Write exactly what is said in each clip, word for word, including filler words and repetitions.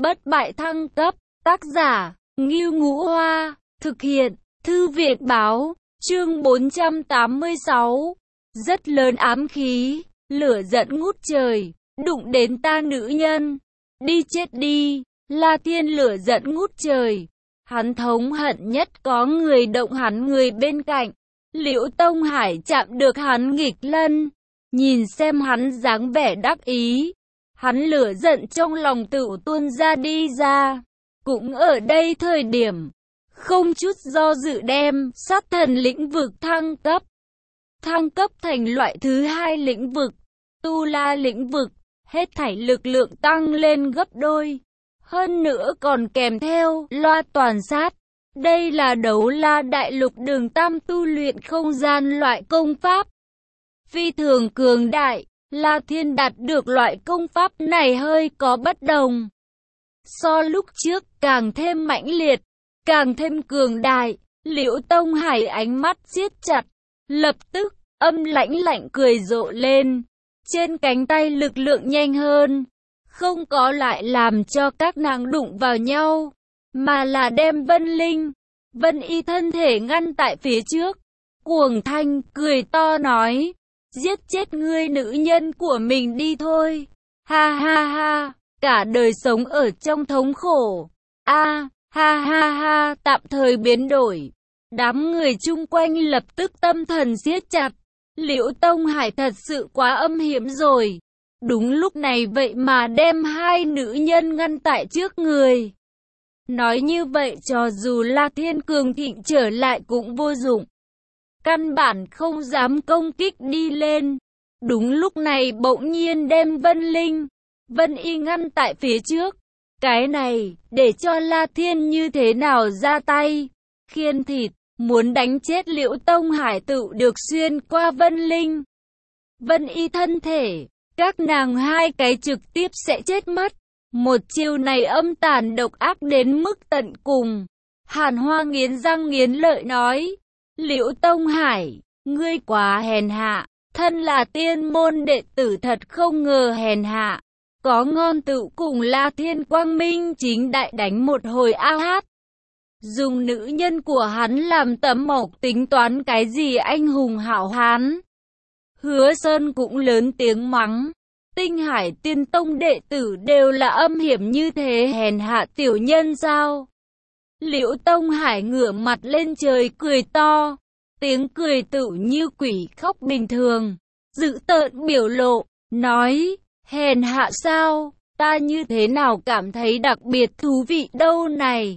Bất bại thăng cấp, tác giả, Ngưu Ngũ Hoa, thực hiện, Thư viện Báo, chương bốn trăm tám mươi sáu. Rất lớn ám khí, lửa giận ngút trời, đụng đến ta nữ nhân. Đi chết đi, La Thiên lửa giận ngút trời. Hắn thống hận nhất có người động hắn người bên cạnh. Liễu Tông Hải chạm được hắn nghịch lân. Nhìn xem hắn dáng vẻ đắc ý. Hắn lửa giận trong lòng tự tuôn ra đi ra. Cũng ở đây thời điểm, không chút do dự đem sát thần lĩnh vực thăng cấp. Thăng cấp thành loại thứ hai lĩnh vực, tu la lĩnh vực, hết thảy lực lượng tăng lên gấp đôi. Hơn nữa còn kèm theo loa toàn sát. Đây là đấu la đại lục đường tam tu luyện không gian loại công pháp. Phi thường cường đại, La Thiên đạt được loại công pháp này hơi có bất đồng. So lúc trước càng thêm mãnh liệt, càng thêm cường đại. Liễu Tông Hải ánh mắt siết chặt, lập tức âm lãnh lạnh cười rộ lên. Trên cánh tay lực lượng nhanh hơn, không có lại làm cho các nàng đụng vào nhau, mà là đem Vân Linh, Vân Y thân thể ngăn tại phía trước. Cuồng Thanh cười to nói, giết chết ngươi nữ nhân của mình đi thôi. Ha ha ha, cả đời sống ở trong thống khổ. A, ha ha ha, tạm thời biến đổi. Đám người chung quanh lập tức tâm thần siết chặt. Liễu Tông Hải thật sự quá âm hiểm rồi. Đúng lúc này vậy mà đem hai nữ nhân ngăn tại trước người. Nói như vậy cho dù La Thiên cường thịnh trở lại cũng vô dụng. Căn bản không dám công kích đi lên. Đúng lúc này bỗng nhiên đem Vân Linh, Vân Y ngăn tại phía trước. Cái này, để cho La Thiên như thế nào ra tay. Khiên thịt, muốn đánh chết Liễu Tông Hải tự được xuyên qua Vân Linh, Vân Y thân thể. Các nàng hai cái trực tiếp sẽ chết mất. Một chiêu này âm tàn độc ác đến mức tận cùng. Hàn Hoa nghiến răng nghiến lợi nói, Liễu Tông Hải, ngươi quá hèn hạ. Thân là tiên môn đệ tử thật không ngờ hèn hạ. Có ngon tự cùng La Thiên quang minh chính đại đánh một hồi a hát. Dùng nữ nhân của hắn làm tấm mộc tính toán cái gì anh hùng hảo hán. Hứa Sơn cũng lớn tiếng mắng. Tinh Hải Tiên Tông đệ tử đều là âm hiểm như thế, hèn hạ tiểu nhân sao? Liễu Tông Hải ngửa mặt lên trời cười to. Tiếng cười tự như quỷ khóc bình thường. Dữ tợn biểu lộ, nói, hèn hạ sao? Ta như thế nào cảm thấy đặc biệt thú vị đâu này?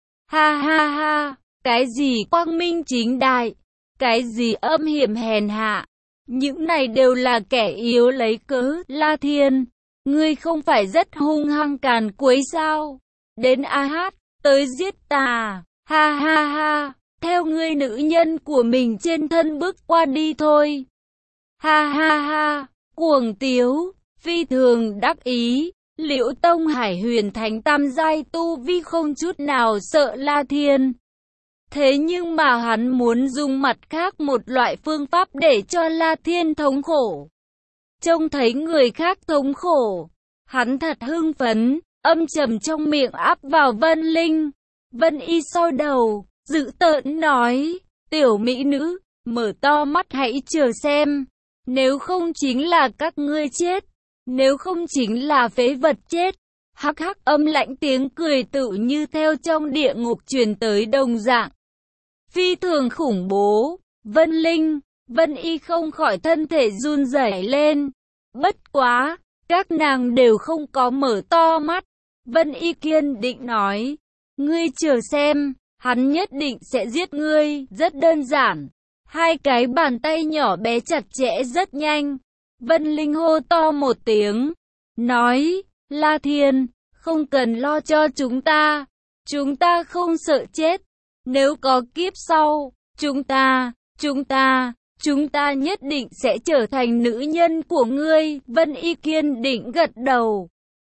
Ha ha ha, cái gì quang minh chính đại, cái gì âm hiểm hèn hạ, những này đều là kẻ yếu lấy cớ. La Thiên, ngươi không phải rất hung hăng càn quấy sao? Đến a hát, tới giết ta, ha ha ha, theo ngươi nữ nhân của mình trên thân bước qua đi thôi. Ha ha ha, cuồng tiếu, phi thường đắc ý. Liễu Tông Hải huyền thánh tam giai tu vi không chút nào sợ La Thiên. Thế nhưng mà hắn muốn dùng mặt khác một loại phương pháp để cho La Thiên thống khổ. Trông thấy người khác thống khổ, hắn thật hưng phấn, âm trầm trong miệng áp vào Vân Linh. Vân Y sau đầu, dữ tợn nói, tiểu mỹ nữ, mở to mắt hãy chờ xem. Nếu không chính là các ngươi chết. Nếu không chính là phế vật chết. Hắc hắc, âm lãnh tiếng cười tự như theo trong địa ngục truyền tới đồng dạng. Phi thường khủng bố. Vân Linh, Vân Y không khỏi thân thể run rẩy lên. Bất quá, các nàng đều không có mở to mắt. Vân Y kiên định nói, ngươi chờ xem, hắn nhất định sẽ giết ngươi, rất đơn giản. Hai cái bàn tay nhỏ bé chặt chẽ rất nhanh. Vân Linh hô to một tiếng, nói, La Thiên, không cần lo cho chúng ta, chúng ta không sợ chết, nếu có kiếp sau, chúng ta, chúng ta, chúng ta nhất định sẽ trở thành nữ nhân của ngươi. Vân Y kiên định gật đầu.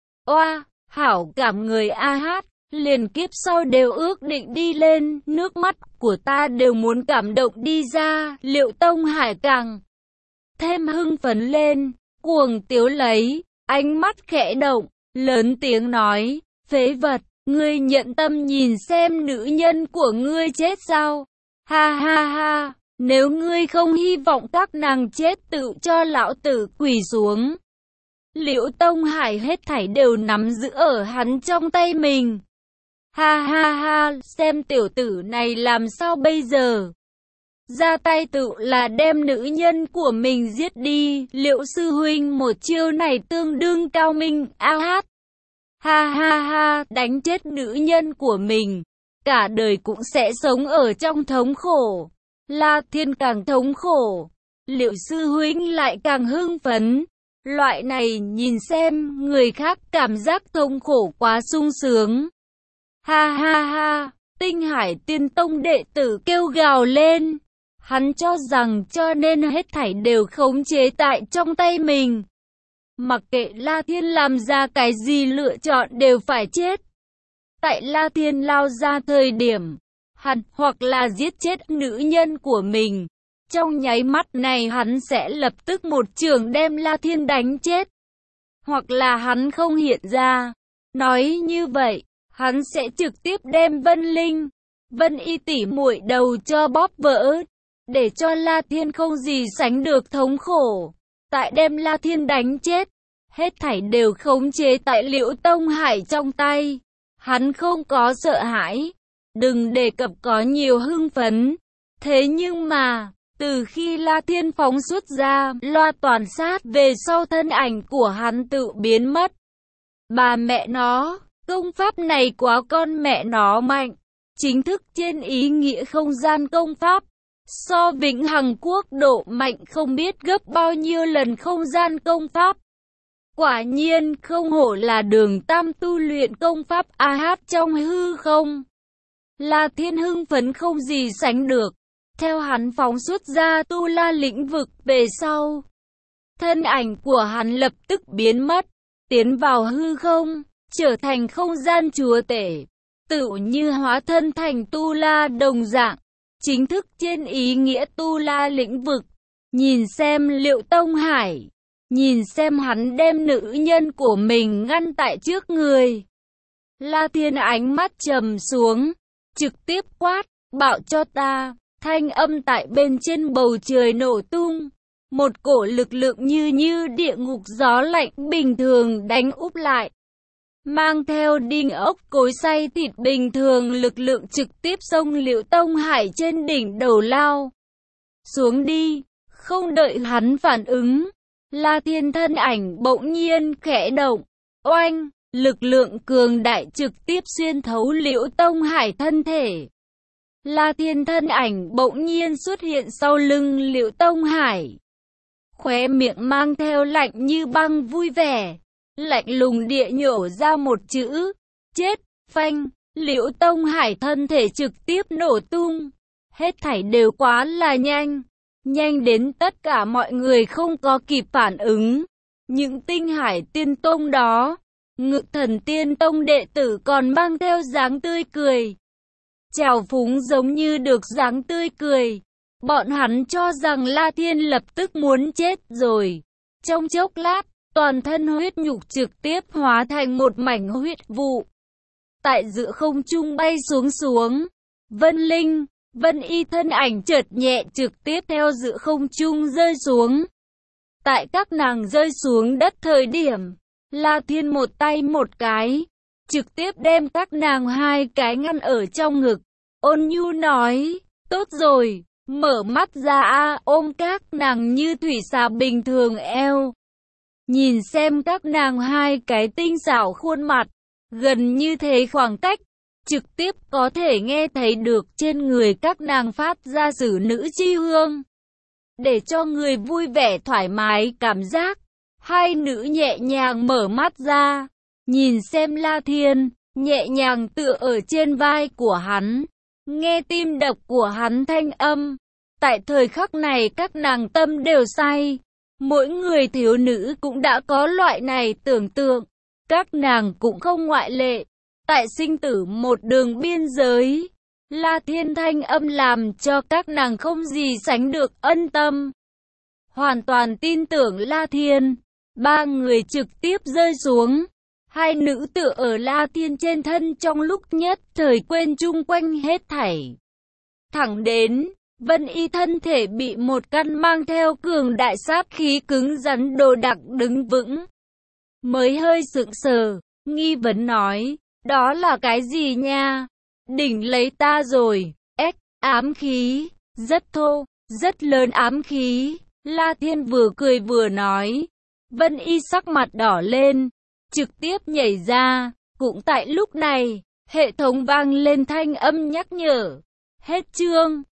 Oa, hảo cảm người a hát, liền kiếp sau đều ước định đi lên, nước mắt của ta đều muốn cảm động đi ra. Liễu Tông Hải càng thêm hưng phấn lên, cuồng tiếu lấy, ánh mắt khẽ động, lớn tiếng nói, Phế vật, ngươi nhận tâm nhìn xem nữ nhân của ngươi chết sao? Ha ha ha, nếu ngươi không hy vọng các nàng chết tự cho lão tử quỳ xuống. Liễu Tông Hải hết thảy đều nắm giữ ở hắn trong tay mình. Ha ha ha, xem tiểu tử này làm sao bây giờ? Ra tay tự là đem nữ nhân của mình giết đi. Liễu sư huynh một chiêu này tương đương cao minh. A hát. Ha ha ha, đánh chết nữ nhân của mình, cả đời cũng sẽ sống ở trong thống khổ. La Thiên càng thống khổ, Liễu sư huynh lại càng hưng phấn. Loại này nhìn xem người khác cảm giác thống khổ quá sung sướng. Ha ha ha, Tinh Hải Tiên Tông đệ tử kêu gào lên. Hắn cho rằng cho nên hết thảy đều khống chế tại trong tay mình. Mặc kệ La Thiên làm ra cái gì lựa chọn đều phải chết. Tại La Thiên lao ra thời điểm, hắn hoặc là giết chết nữ nhân của mình. Trong nháy mắt này hắn sẽ lập tức một trường đem La Thiên đánh chết. Hoặc là hắn không hiện ra. Nói như vậy, hắn sẽ trực tiếp đem Vân Linh, Vân Y tỷ muội đầu cho bóp vỡ. Để cho La Thiên không gì sánh được thống khổ. Tại đem La Thiên đánh chết, hết thảy đều khống chế tại Liễu Tông Hải trong tay. Hắn không có sợ hãi, đừng đề cập có nhiều hưng phấn. Thế nhưng mà, từ khi La Thiên phóng xuất ra loa toàn sát về sau thân ảnh của hắn tự biến mất. Bà mẹ nó, công pháp này quá con mẹ nó mạnh. Chính thức trên ý nghĩa không gian công pháp. So Vĩnh Hằng Quốc độ mạnh không biết gấp bao nhiêu lần không gian công pháp. Quả nhiên không hổ là Đường Tam tu luyện công pháp A hát trong hư không. La Thiên hưng phấn không gì sánh được. Theo hắn phóng xuất ra tu la lĩnh vực về sau, thân ảnh của hắn lập tức biến mất, tiến vào hư không, trở thành không gian chúa tể, tự như hóa thân thành tu la đồng dạng. Chính thức trên ý nghĩa tu la lĩnh vực. Nhìn xem Liễu Tông Hải, nhìn xem hắn đem nữ nhân của mình ngăn tại trước người. La Thiên ánh mắt trầm xuống, trực tiếp quát, bạo cho ta. Thanh âm tại bên trên bầu trời nổ tung. Một cổ lực lượng như như địa ngục gió lạnh bình thường đánh úp lại. Mang theo đinh ốc cối xay thịt bình thường lực lượng trực tiếp xông Liễu Tông Hải trên đỉnh đầu lao. Xuống đi, không đợi hắn phản ứng. La Thiên thân ảnh bỗng nhiên khẽ động. Oanh, lực lượng cường đại trực tiếp xuyên thấu Liễu Tông Hải thân thể. La Thiên thân ảnh bỗng nhiên xuất hiện sau lưng Liễu Tông Hải. Khóe miệng mang theo lạnh như băng vui vẻ. Lạnh lùng địa nhổ ra một chữ, chết, phanh. Liễu Tông Hải thân thể trực tiếp nổ tung. Hết thảy đều quá là nhanh. Nhanh đến tất cả mọi người không có kịp phản ứng. Những Tinh Hải Tiên Tông đó, Ngự Thần Tiên Tông đệ tử còn mang theo dáng tươi cười. Trào phúng giống như được dáng tươi cười. Bọn hắn cho rằng La Thiên lập tức muốn chết rồi. Trong chốc lát, toàn thân huyết nhục trực tiếp hóa thành một mảnh huyết vụ. Tại giữa không trung bay xuống xuống. Vân Linh, Vân Y thân ảnh chợt nhẹ trực tiếp theo giữa không trung rơi xuống. Tại các nàng rơi xuống đất thời điểm, La Thiên một tay một cái, trực tiếp đem các nàng hai cái ngăn ở trong ngực. Ôn nhu nói, tốt rồi, mở mắt ra a, ôm các nàng như thủy xà bình thường eo. Nhìn xem các nàng hai cái tinh xảo khuôn mặt, gần như thế khoảng cách, trực tiếp có thể nghe thấy được trên người các nàng phát ra xử nữ chi hương. Để cho người vui vẻ thoải mái cảm giác, hai nữ nhẹ nhàng mở mắt ra, nhìn xem La Thiên, nhẹ nhàng tựa ở trên vai của hắn, nghe tim đập của hắn thanh âm. Tại thời khắc này các nàng tâm đều say. Mỗi người thiếu nữ cũng đã có loại này tưởng tượng. Các nàng cũng không ngoại lệ. Tại sinh tử một đường biên giới, La Thiên thanh âm làm cho các nàng không gì sánh được ân tâm. Hoàn toàn tin tưởng La Thiên. Ba người trực tiếp rơi xuống. Hai nữ tựa ở La Thiên trên thân trong lúc nhất thời quên chung quanh hết thảy. Thẳng đến, Vân Y thân thể bị một căn mang theo cường đại sát khí cứng rắn đồ đặc đứng vững. Mới hơi sững sờ, nghi vấn nói, đó là cái gì nha? Đỉnh lấy ta rồi, ếch, ám khí, rất thô, rất lớn ám khí. La Thiên vừa cười vừa nói. Vân Y sắc mặt đỏ lên, trực tiếp nhảy ra. Cũng tại lúc này, hệ thống vang lên thanh âm nhắc nhở. Hết chương.